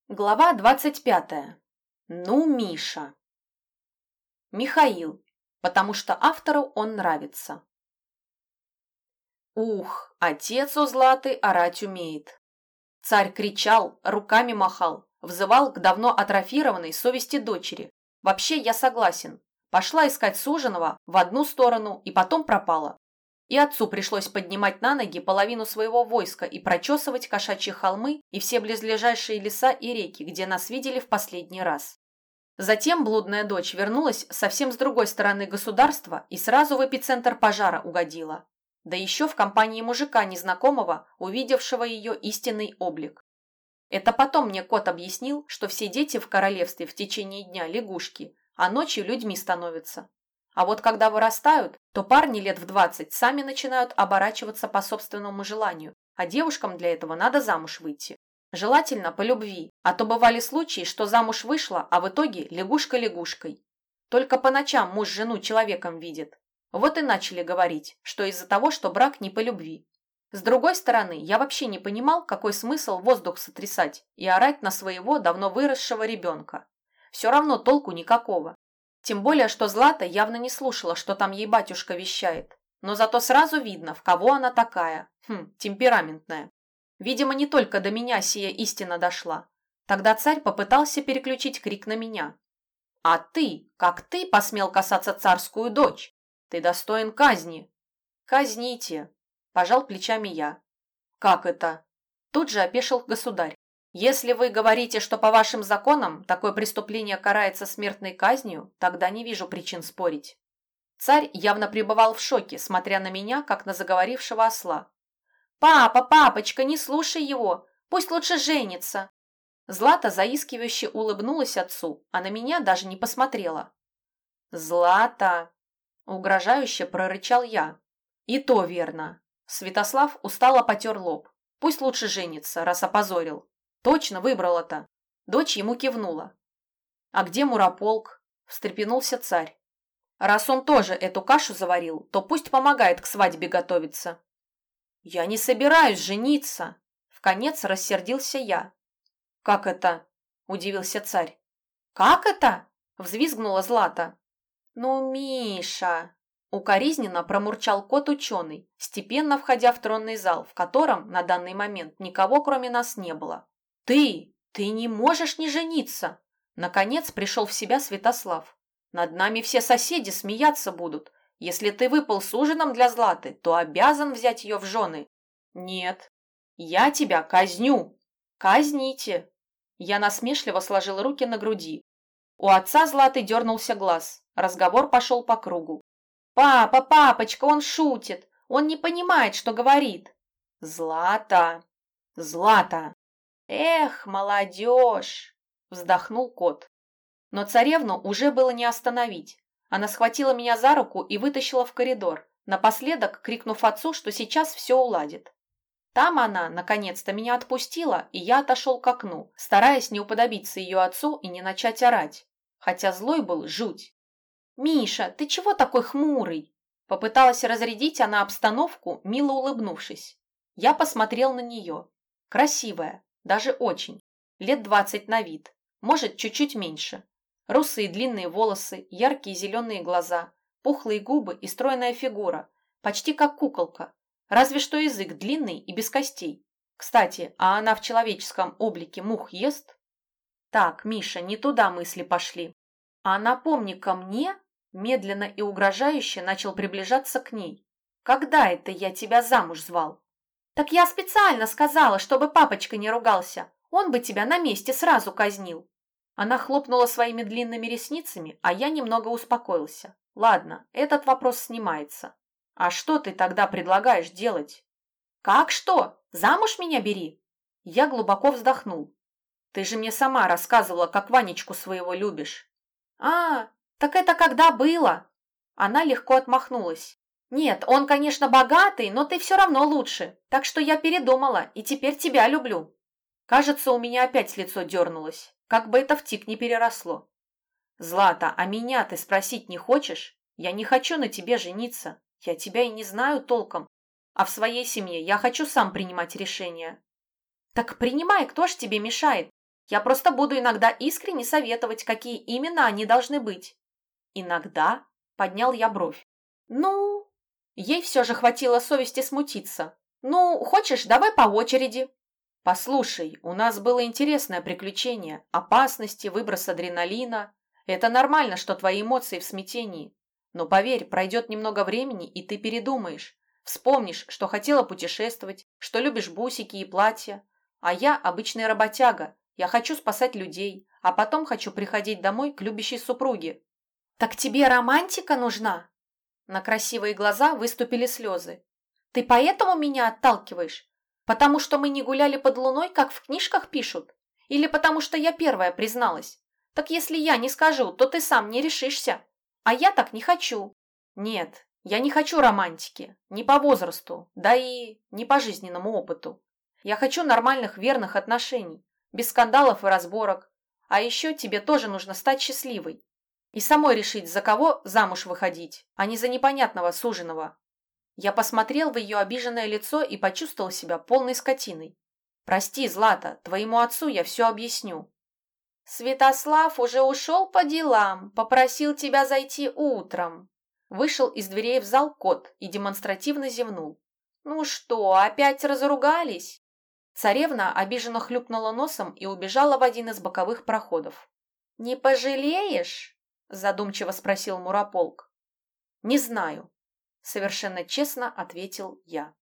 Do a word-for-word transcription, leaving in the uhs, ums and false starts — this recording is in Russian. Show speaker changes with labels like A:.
A: Глава двадцать пятая. Ну, Миша. Михаил, потому что автору он нравится. Ух, отец у Златы орать умеет. Царь кричал, руками махал, взывал к давно атрофированной совести дочери. Вообще я согласен. Пошла искать суженого в одну сторону и потом пропала. И отцу пришлось поднимать на ноги половину своего войска и прочесывать кошачьи холмы и все близлежащие леса и реки, где нас видели в последний раз. Затем блудная дочь вернулась совсем с другой стороны государства и сразу в эпицентр пожара угодила. Да еще в компании мужика незнакомого, увидевшего ее истинный облик. Это потом мне кот объяснил, что все дети в королевстве в течение дня лягушки, а ночью людьми становятся. А вот когда вырастают, то парни лет в двадцать сами начинают оборачиваться по собственному желанию, а девушкам для этого надо замуж выйти. Желательно по любви, а то бывали случаи, что замуж вышла, а в итоге лягушка лягушкой. Только по ночам муж жену человеком видит. Вот и начали говорить, что из-за того, что брак не по любви. С другой стороны, я вообще не понимал, какой смысл воздух сотрясать и орать на своего давно выросшего ребенка. Все равно толку никакого. Тем более, что Злата явно не слушала, что там ей батюшка вещает. Но зато сразу видно, в кого она такая. Хм, темпераментная. Видимо, не только до меня сия истина дошла. Тогда царь попытался переключить крик на меня. «А ты, как ты посмел касаться царскую дочь? Ты достоин казни!» «Казните!» – пожал плечами я. «Как это?» Тут же опешил государь. «Если вы говорите, что по вашим законам такое преступление карается смертной казнью, тогда не вижу причин спорить». Царь явно пребывал в шоке, смотря на меня, как на заговорившего осла. «Папа, папочка, не слушай его! Пусть лучше женится!» Злата заискивающе улыбнулась отцу, а на меня даже не посмотрела. «Злата!» – угрожающе прорычал я. «И то верно!» Святослав устало потер лоб. «Пусть лучше женится, раз опозорил. Точно выбрала-то!» Дочь ему кивнула. «А где Мурополк?» – встрепенулся царь. «Раз он тоже эту кашу заварил, то пусть помогает к свадьбе готовиться». «Я не собираюсь жениться!» – вконец рассердился я. «Как это?» – удивился царь. «Как это?» – взвизгнула Злата. «Ну, Миша!» – укоризненно промурчал кот-ученый, степенно входя в тронный зал, в котором на данный момент никого кроме нас не было. «Ты! Ты не можешь не жениться!» Наконец пришел в себя Святослав. «Над нами все соседи смеяться будут. Если ты выпал с ужином для Златы, то обязан взять ее в жены». «Нет, я тебя казню!» «Казните!» Я насмешливо сложил руки на груди. У отца Златы дернулся глаз. Разговор пошел по кругу. «Папа, папочка, он шутит! Он не понимает, что говорит!» «Злата! Злата!» «Эх, молодежь!» – вздохнул кот. Но царевну уже было не остановить. Она схватила меня за руку и вытащила в коридор, напоследок крикнув отцу, что сейчас все уладит. Там она, наконец-то, меня отпустила, и я отошел к окну, стараясь не уподобиться ее отцу и не начать орать. Хотя злой был жуть. «Миша, ты чего такой хмурый?» Попыталась разрядить она обстановку, мило улыбнувшись. Я посмотрел на нее. Красивая, даже очень. Лет двадцать на вид, может, чуть-чуть меньше. Русые длинные волосы, яркие зеленые глаза, пухлые губы и стройная фигура, почти как куколка. Разве что язык длинный и без костей. Кстати, а она в человеческом облике мух ест? Так, Миша, не туда мысли пошли. А напомни ко мне, медленно и угрожающе начал приближаться к ней. Когда это я тебя замуж звал? Так я специально сказала, чтобы папочка не ругался. Он бы тебя на месте сразу казнил. Она хлопнула своими длинными ресницами, а я немного успокоился. Ладно, этот вопрос снимается. «А что ты тогда предлагаешь делать?» «Как что? Замуж меня бери?» Я глубоко вздохнул. «Ты же мне сама рассказывала, как Ванечку своего любишь». «А, так это когда было?» Она легко отмахнулась. «Нет, он, конечно, богатый, но ты все равно лучше, так что я передумала и теперь тебя люблю». Кажется, у меня опять лицо дернулось, как бы это в тик не переросло. «Злата, а меня ты спросить не хочешь? Я не хочу на тебе жениться. Я тебя и не знаю толком, а в своей семье я хочу сам принимать решения». «Так принимай, кто ж тебе мешает? Я просто буду иногда искренне советовать, какие именно они должны быть». «Иногда?» – поднял я бровь. «Ну...» Ей все же хватило совести смутиться. «Ну, хочешь, давай по очереди». «Послушай, у нас было интересное приключение, опасности, выброс адреналина. Это нормально, что твои эмоции в смятении. Но поверь, пройдет немного времени, и ты передумаешь. Вспомнишь, что хотела путешествовать, что любишь бусики и платья. А я обычный работяга. Я хочу спасать людей, а потом хочу приходить домой к любящей супруге». «Так тебе романтика нужна?» На красивые глаза выступили слезы. «Ты поэтому меня отталкиваешь? Потому что мы не гуляли под луной, как в книжках пишут? Или потому что я первая призналась? Так если я не скажу, то ты сам не решишься. А я так не хочу». «Нет, я не хочу романтики. Не по возрасту, да и не по жизненному опыту. Я хочу нормальных верных отношений, без скандалов и разборок. А еще тебе тоже нужно стать счастливой. И самой решить, за кого замуж выходить, а не за непонятного суженого». Я посмотрел в ее обиженное лицо и почувствовал себя полной скотиной. «Прости, Злата, твоему отцу я все объясню». «Святослав уже ушел по делам, попросил тебя зайти утром». Вышел из дверей в зал кот и демонстративно зевнул. «Ну что, опять разругались?» Царевна обиженно хлюпнула носом и убежала в один из боковых проходов. «Не пожалеешь?» – задумчиво спросил Мурополк. «Не знаю», – совершенно честно ответил я.